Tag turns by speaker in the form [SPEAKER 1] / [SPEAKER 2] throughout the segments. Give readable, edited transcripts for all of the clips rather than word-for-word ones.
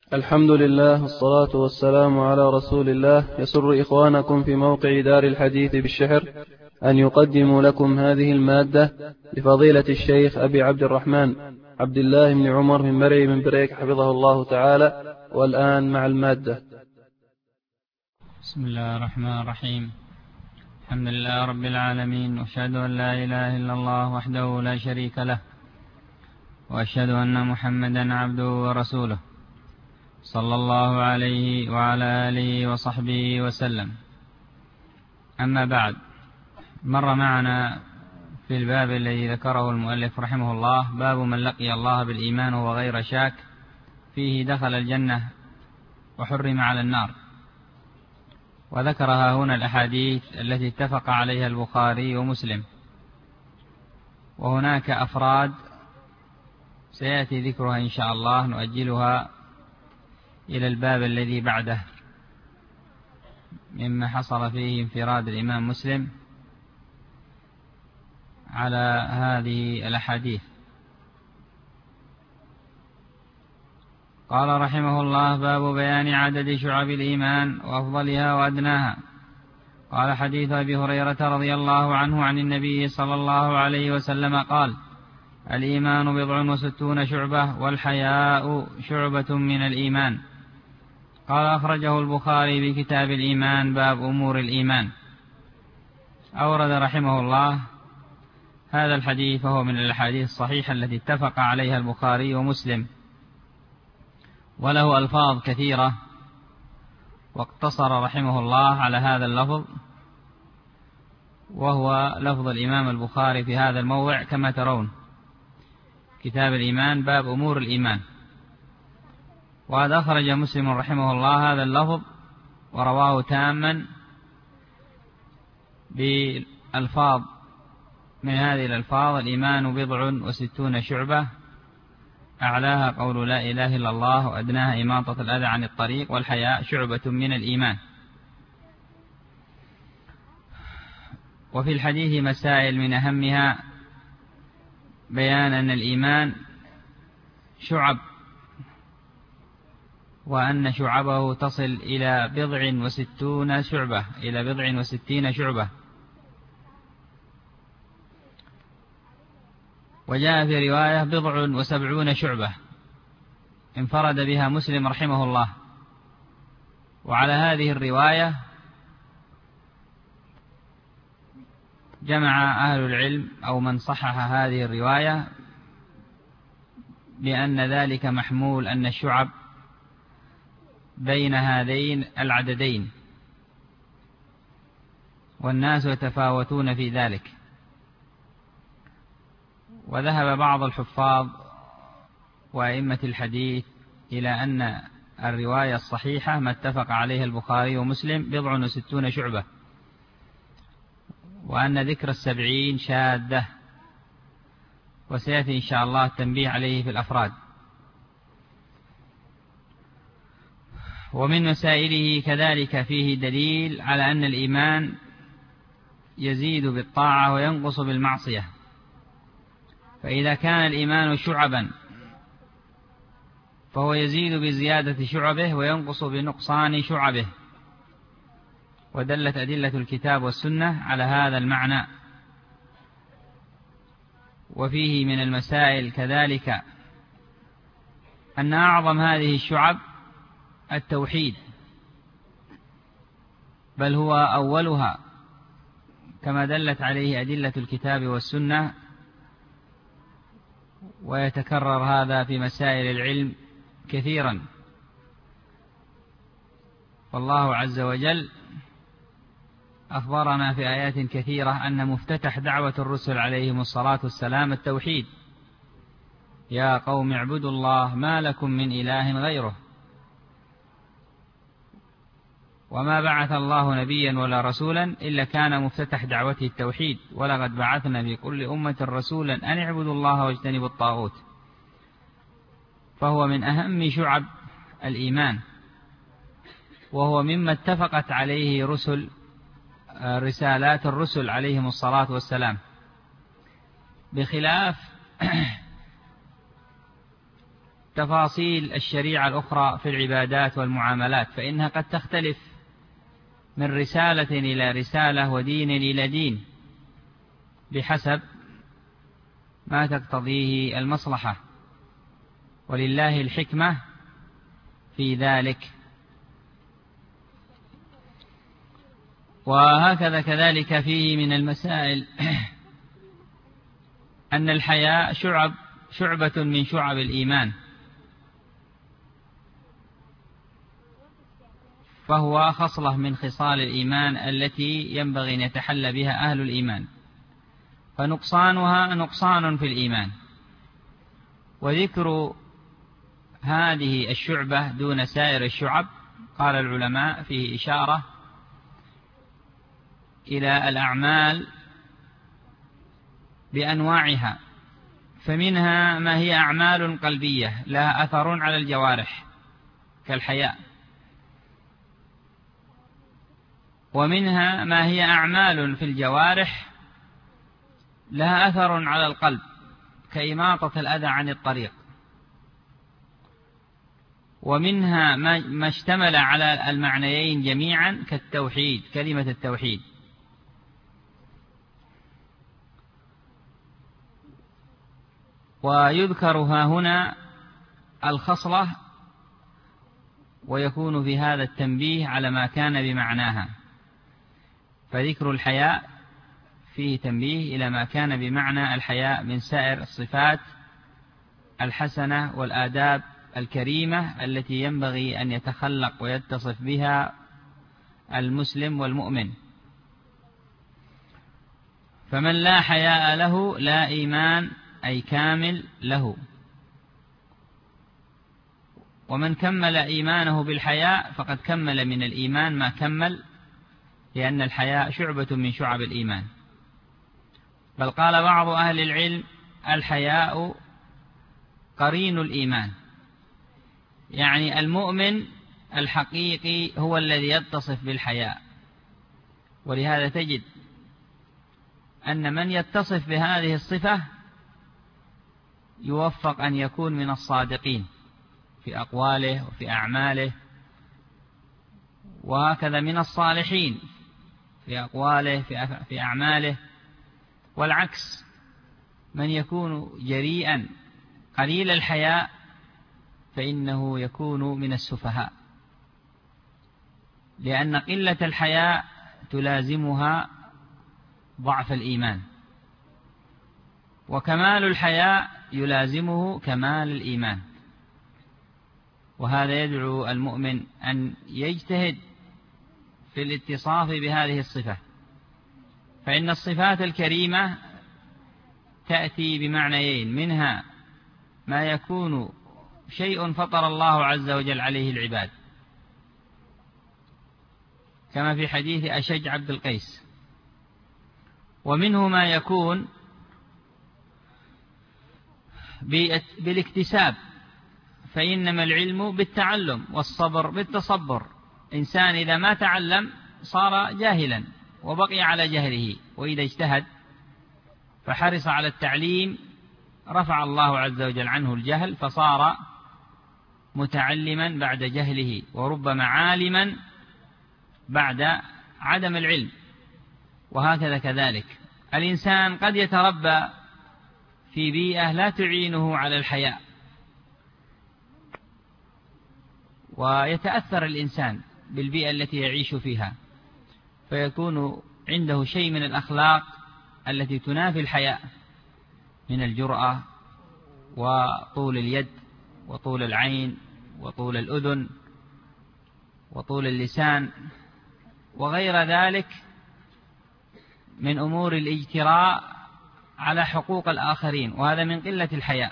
[SPEAKER 1] الحمد لله والصلاة والسلام على رسول الله. يسر إخوانكم في موقع دار الحديث بالشحر أن يقدموا لكم هذه المادة لفضيلة الشيخ أبي عبد الرحمن عبد الله بن عمر من مرعي من بريك حفظه الله تعالى. والآن مع المادة.
[SPEAKER 2] بسم الله الرحمن الرحيم. الحمد لله رب العالمين، وأشهد أن لا إله إلا الله وحده لا شريك له، وأشهد أن محمدا عبده ورسوله صلى الله عليه وعلى آله وصحبه وسلم. أما بعد، مر معنا في الباب الذي ذكره المؤلف رحمه الله باب من لقي الله بالإيمان وهو غير شاك، فيه دخل الجنة وحرم على النار. وذكرها هنا الأحاديث التي اتفق عليها البخاري ومسلم، وهناك أفراد سيأتي ذكرها إن شاء الله، نؤجلها إلى الباب الذي بعده مما حصل فيه انفراد الإمام مسلم على هذه الأحاديث. قال رحمه الله: باب بيان عدد شعب الإيمان وأفضلها وأدناها. قال: حديث أبي هريرة رضي الله عنه عن النبي صلى الله عليه وسلم قال: الإيمان 67 شعبة، والحياء شعبة من الإيمان. قال: أخرجه البخاري بكتاب الإيمان باب أمور الإيمان. أورد رحمه الله هذا الحديث، وهو من الأحاديث الصحيحة التي اتفق عليها البخاري ومسلم، وله ألفاظ كثيرة، واقتصر رحمه الله على هذا اللفظ، وهو لفظ الإمام البخاري في هذا الموضع كما ترون: كتاب الإيمان باب أمور الإيمان. وقد أخرج مسلم رحمه الله هذا اللفظ ورواه تاما بألفاظ من هذه الألفاظ: الإيمان 67 شعبة، أعلاها قول لا إله إلا الله، وأدناها إماطة الأذى عن الطريق، والحياء شعبة من الإيمان. وفي الحديث مسائل، من أهمها بيان أن الإيمان شعب، وأن شعبه تصل إلى 60 شعبة، إلى 60 شعبة. وجاء في رواية 70 شعبة انفرد بها مسلم رحمه الله. وعلى هذه الرواية جمع أهل العلم أو من صحح هذه الرواية بأن ذلك محمول أن الشعب بين هذين العددين، والناس يتفاوتون في ذلك. وذهب بعض الحفاظ وأئمة الحديث إلى أن الرواية الصحيحة ما اتفق عليها البخاري ومسلم 60 شعبة، وأن ذكر 70 شاذة، وسيأتي إن شاء الله التنبيه عليه في الأفراد. ومن مسائله كذلك فيه دليل على أن الإيمان يزيد بالطاعة وينقص بالمعصية. فإذا كان الإيمان شعبا فهو يزيد بزيادة شعبه وينقص بنقصان شعبه، ودلت أدلة الكتاب والسنة على هذا المعنى. وفيه من المسائل كذلك أن أعظم هذه الشعب التوحيد، بل هو أولها، كما دلت عليه أدلة الكتاب والسنة. ويتكرر هذا في مسائل العلم كثيرا. والله عز وجل أخبرنا في آيات كثيرة أن مفتتح دعوة الرسل عليهم الصلاة والسلام التوحيد: يا قوم اعبدوا الله ما لكم من إله غيره. وما بعث الله نبيا ولا رسولا إلا كان مفتتح دعوته التوحيد: ولقد بعثنا في كل أمة رسولا أن اعبدوا الله واجتنبوا الطاغوت. فهو من أهم شعب الإيمان، وهو مما اتفقت عليه رسالات الرسل عليهم الصلاة والسلام، بخلاف تفاصيل الشريعة الأخرى في العبادات والمعاملات، فإنها قد تختلف من رسالة إلى رسالة ودين إلى دين بحسب ما تقتضيه المصلحة، ولله الحكمة في ذلك. وهكذا كذلك فيه من المسائل أن الحياء شعبة من شعب الإيمان، فهو خصلة من خصال الإيمان التي ينبغي أن يتحلى بها أهل الإيمان، فنقصانها نقصان في الإيمان. وذكر هذه الشعبة دون سائر الشعب قال العلماء فيه إشارة إلى الأعمال بأنواعها، فمنها ما هي أعمال قلبية لها أثر على الجوارح كالحياء، ومنها ما هي أعمال في الجوارح لها أثر على القلب كإماطة الأذى عن الطريق، ومنها ما اشتمل على المعنيين جميعا كالتوحيد، كلمة التوحيد. ويذكر هنا الخصلة، ويكون في هذا التنبيه على ما كان بمعناها، فذكر الحياء فيه تنبيه إلى ما كان بمعنى الحياء من سائر الصفات الحسنة والآداب الكريمة التي ينبغي أن يتخلق ويتصف بها المسلم والمؤمن. فمن لا حياء له لا إيمان أي كامل له، ومن كمل إيمانه بالحياء فقد كمل من الإيمان ما كمل، لأن الحياء شعبة من شعب الإيمان. بل قال بعض أهل العلم الحياء قرين الإيمان، يعني المؤمن الحقيقي هو الذي يتصف بالحياء. ولهذا تجد أن من يتصف بهذه الصفة يوفق أن يكون من الصادقين في أقواله وفي أعماله، وهكذا من الصالحين في أقواله في أعماله. والعكس، من يكون جريئا قليل الحياء فإنه يكون من السفهاء، لأن قلة الحياء تلازمها ضعف الإيمان، وكمال الحياء يلازمه كمال الإيمان. وهذا يدعو المؤمن أن يجتهد في الاتصاف بهذه الصفة، فإن الصفات الكريمة تأتي بمعنيين، منها ما يكون شيء فطر الله عز وجل عليه العباد، كما في حديث أشج عبد القيس، ومنه ما يكون بالاكتساب، فإنما العلم بالتعلم والصبر بالتصبر. إنسان إذا ما تعلم صار جاهلا وبقي على جهله، وإذا اجتهد فحرص على التعليم رفع الله عز وجل عنه الجهل فصار متعلما بعد جهله، وربما عالما بعد عدم العلم. وهكذا كذلك الإنسان قد يتربى في بيئة لا تعينه على الحياء، ويتأثر الإنسان بالبيئة التي يعيش فيها، فيكون عنده شيء من الأخلاق التي تنافي الحياء، من الجرأة وطول اليد وطول العين وطول الأذن وطول اللسان وغير ذلك من أمور الاجتراء على حقوق الآخرين، وهذا من قلة الحياء.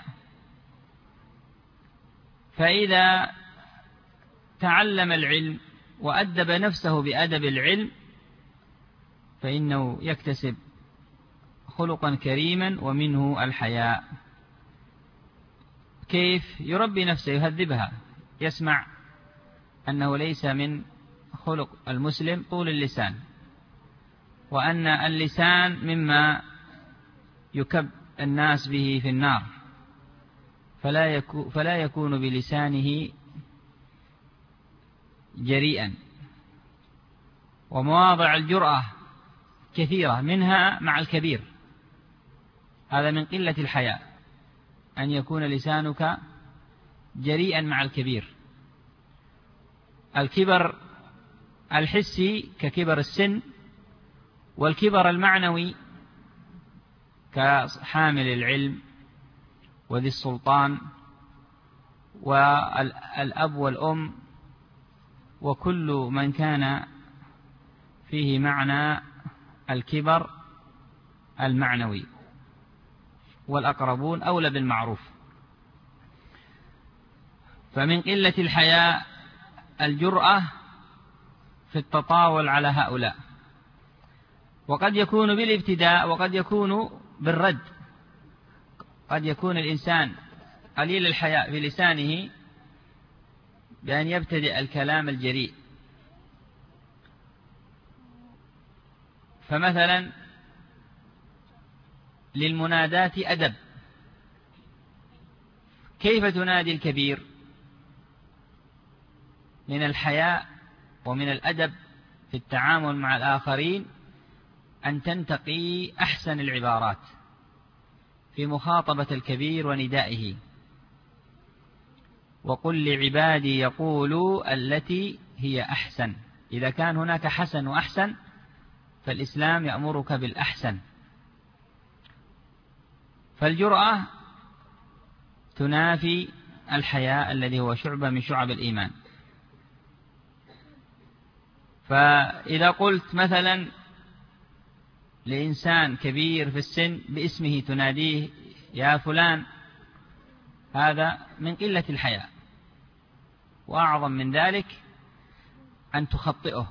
[SPEAKER 2] فإذا تعلم العلم وأدب نفسه بأدب العلم فإنه يكتسب خلقا كريما ومنه الحياء. كيف يربي نفسه؟ يهذبها، يسمع أنه ليس من خلق المسلم طول اللسان، وأن اللسان مما يكب الناس به في النار، فلا يكون بلسانه جريئا. ومواضع الجرأة كثيرة، منها مع الكبير، هذا من قلة الحياء أن يكون لسانك جريئا مع الكبير. الكبر الحسي ككبر السن، والكبر المعنوي كحامل العلم وذي السلطان والأب والأم وكل من كان فيه معنى الكبر المعنوي، والأقربون أولى بالمعروف. فمن قلة الحياء الجرأة في التطاول على هؤلاء، وقد يكون بالابتداء وقد يكون بالرد. قد يكون الإنسان قليل الحياء في لسانه بأن يبتدئ الكلام الجريء. فمثلا للمنادات أدب، كيف تنادي الكبير؟ من الحياء ومن الأدب في التعامل مع الآخرين أن تنتقي أحسن العبارات في مخاطبة الكبير وندائه. وقل لعبادي يقولوا التي هي أحسن. إذا كان هناك حسن وأحسن فالإسلام يأمرك بالأحسن. فالجرأة تنافي الحياء الذي هو شعبة من شعب الإيمان. فإذا قلت مثلا لإنسان كبير في السن باسمه تناديه يا فلان، هذا من قلة الحياء. وأعظم من ذلك أن تخطئه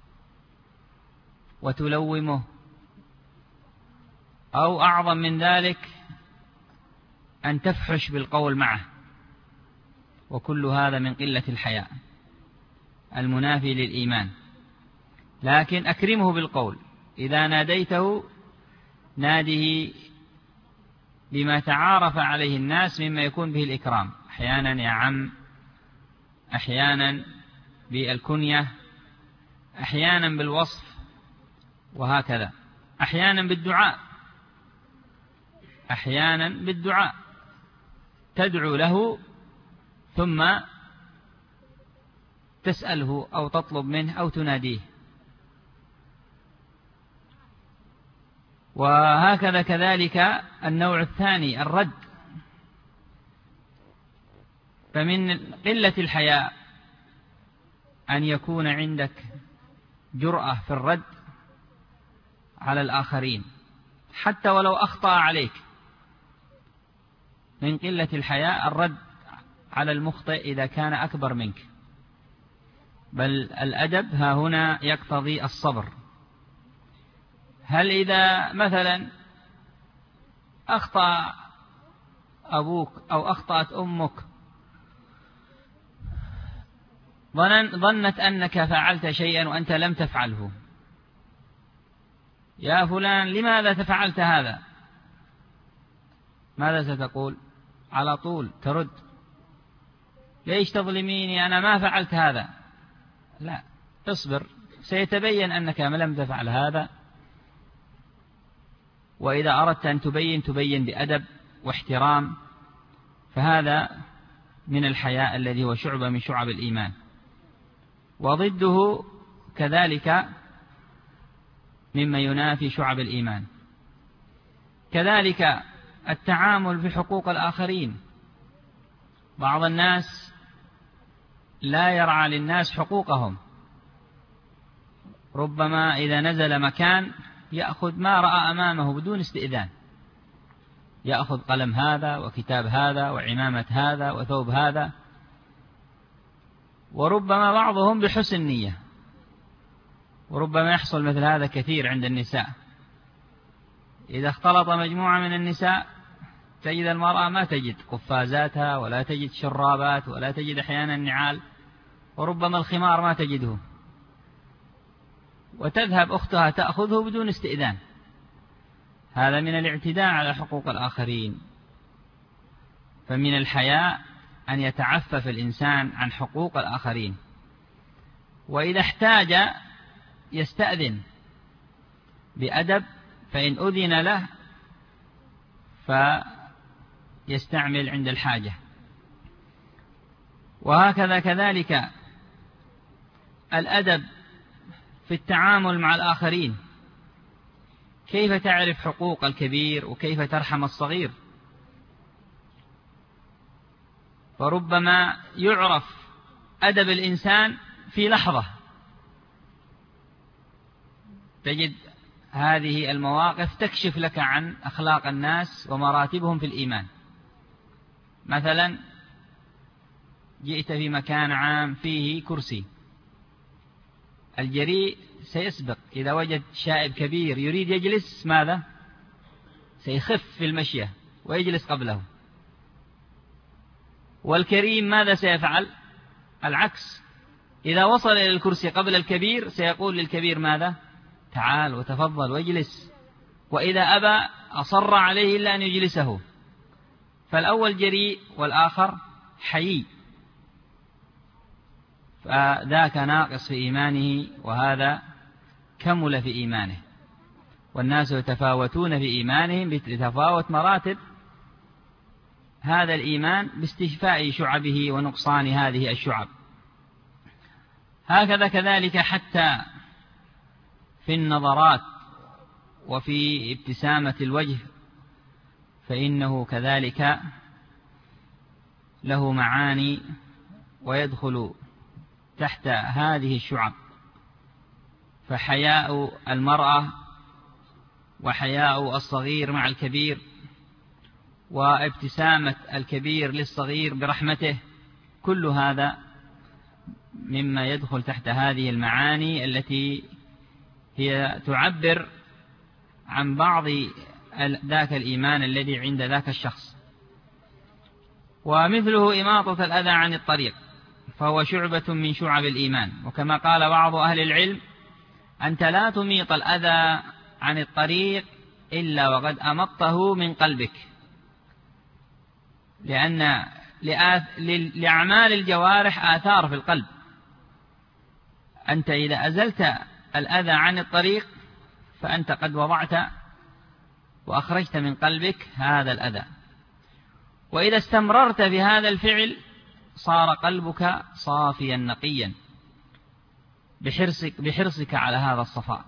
[SPEAKER 2] وتلومه، أو أعظم من ذلك أن تفحش بالقول معه، وكل هذا من قلة الحياء المنافي للإيمان. لكن أكرمه بالقول، إذا ناديته ناده بما تعارف عليه الناس مما يكون به الإكرام، أحيانا يا عم، أحيانا بالكنية، أحيانا بالوصف، وهكذا. أحيانا بالدعاء، أحيانا بالدعاء تدعو له ثم تسأله أو تطلب منه أو تناديه. وهكذا كذلك النوع الثاني الرد. فمن قلة الحياء أن يكون عندك جرأة في الرد على الآخرين حتى ولو أخطأ عليك. من قلة الحياء الرد على المخطئ إذا كان أكبر منك، بل الأدب ها هنا يقتضي الصبر. هل إذا مثلا أخطأ أبوك أو أخطأت أمك ظنت أنك فعلت شيئا وأنت لم تفعله، يا فلان لماذا فعلت هذا؟ ماذا ستقول؟ على طول ترد ليش تظلميني، أنا ما فعلت هذا. لا، اصبر، سيتبين أنك لم تفعل هذا. وإذا أردت أن تبين بأدب واحترام، فهذا من الحياء الذي هو شعبة من شعب الإيمان. وضده كذلك مما ينافي شعب الإيمان. كذلك التعامل بحقوق الآخرين. بعض الناس لا يرعى للناس حقوقهم، ربما إذا نزل مكان يأخذ ما رأى أمامه بدون استئذان، يأخذ قلم هذا وكتاب هذا وعمامة هذا وثوب هذا، وربما بعضهم بحسن نية. وربما يحصل مثل هذا كثير عند النساء، إذا اختلط مجموعة من النساء تجد المرأة ما تجد قفازاتها ولا تجد شرابات ولا تجد أحيانا نعال، وربما الخمار ما تجده، وتذهب أختها تأخذه بدون استئذان. هذا من الاعتداء على حقوق الآخرين. فمن الحياء أن يتعفف الإنسان عن حقوق الآخرين، وإذا احتاج يستأذن بأدب، فإن أذن له فيستعمل عند الحاجة. وهكذا كذلك الأدب في التعامل مع الآخرين، كيف تعرف حقوق الكبير وكيف ترحم الصغير. فربما يعرف أدب الإنسان في لحظة، تجد هذه المواقف تكشف لك عن أخلاق الناس ومراتبهم في الإيمان. مثلا جئت في مكان عام فيه كرسي، الجريء سيسبق إذا وجد شائب كبير يريد يجلس، ماذا؟ سيخف في المشية ويجلس قبله. والكريم ماذا سيفعل؟ العكس، إذا وصل إلى الكرسي قبل الكبير سيقول للكبير ماذا؟ تعال وتفضل واجلس، وإذا أبى أصر عليه إلا أن يجلسه. فالأول جريء والآخر حيي، فذاك ناقص في إيمانه وهذا كمل في إيمانه. والناس يتفاوتون في إيمانهم بتفاوت مراتب هذا الإيمان باستشفاء شعبه ونقصان هذه الشعب. هكذا كذلك حتى في النظرات وفي ابتسامة الوجه، فإنه كذلك له معاني ويدخل تحت هذه الشعب. فحياء المرأة وحياء الصغير مع الكبير، وابتسامة الكبير للصغير برحمته، كل هذا مما يدخل تحت هذه المعاني التي هي تعبر عن بعض ذاك الإيمان الذي عند ذاك الشخص. ومثله إماطة الأذى عن الطريق، فهو شعبة من شعب الإيمان. وكما قال بعض أهل العلم: أنت لا تميط الأذى عن الطريق إلا وقد أمطته من قلبك، لأن لأعمال الجوارح آثار في القلب. أنت إذا أزلت الأذى عن الطريق فأنت قد وضعت وأخرجت من قلبك هذا الأذى، وإذا استمررت في هذا الفعل صار قلبك صافيا نقيا بحرصك على هذا الصفاء.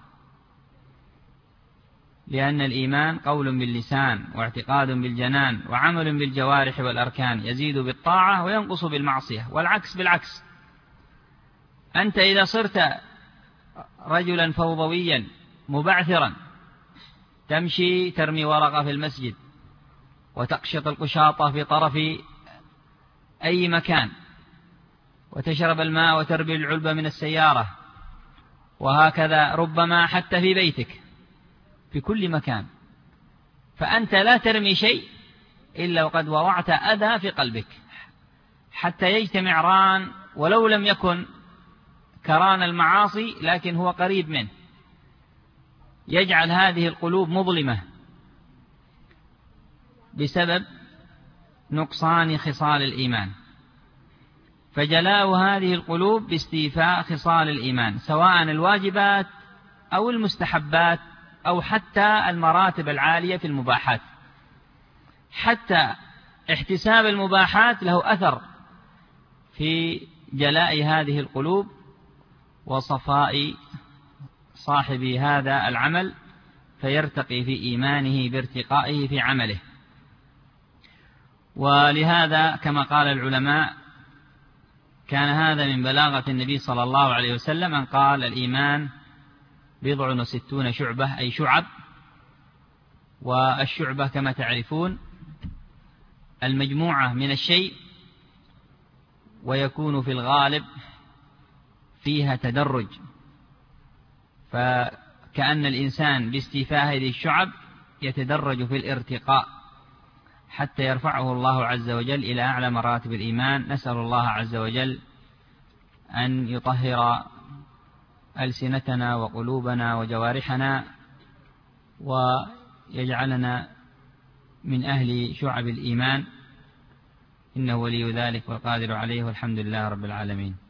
[SPEAKER 2] لأن الإيمان قول باللسان واعتقاد بالجنان وعمل بالجوارح والأركان، يزيد بالطاعة وينقص بالمعصية، والعكس بالعكس. أنت إذا صرت رجلا فوضويا مبعثرا، تمشي ترمي ورقة في المسجد وتقشط القشاطة في طرف أي مكان، وتشرب الماء وتربي العلبة من السيارة، وهكذا ربما حتى في بيتك في كل مكان، فأنت لا ترمي شيء إلا وقد وضعت أذى في قلبك، حتى يجتمع ران ولو لم يكن كران المعاصي لكن هو قريب منه، يجعل هذه القلوب مظلمة بسبب نقصان خصال الإيمان. فجلاء هذه القلوب باستيفاء خصال الإيمان، سواء الواجبات أو المستحبات أو حتى المراتب العالية في المباحات. حتى احتساب المباحات له أثر في جلاء هذه القلوب وصفاء صاحب هذا العمل، فيرتقي في إيمانه بارتقائه في عمله. ولهذا كما قال العلماء كان هذا من بلاغة النبي صلى الله عليه وسلم أن قال: الإيمان 60 شعبة، أي شعب. والشعبة كما تعرفون المجموعة من الشيء، ويكون في الغالب فيها تدرج، فكأن الإنسان باستيفاء هذه الشعب يتدرج في الارتقاء حتى يرفعه الله عز وجل إلى أعلى مراتب الإيمان. نسأل الله عز وجل أن يطهر ألسنتنا وقلوبنا وجوارحنا، ويجعلنا من أهل شعب الإيمان، إنه ولي ذلك والقادر عليه، والحمد لله رب العالمين.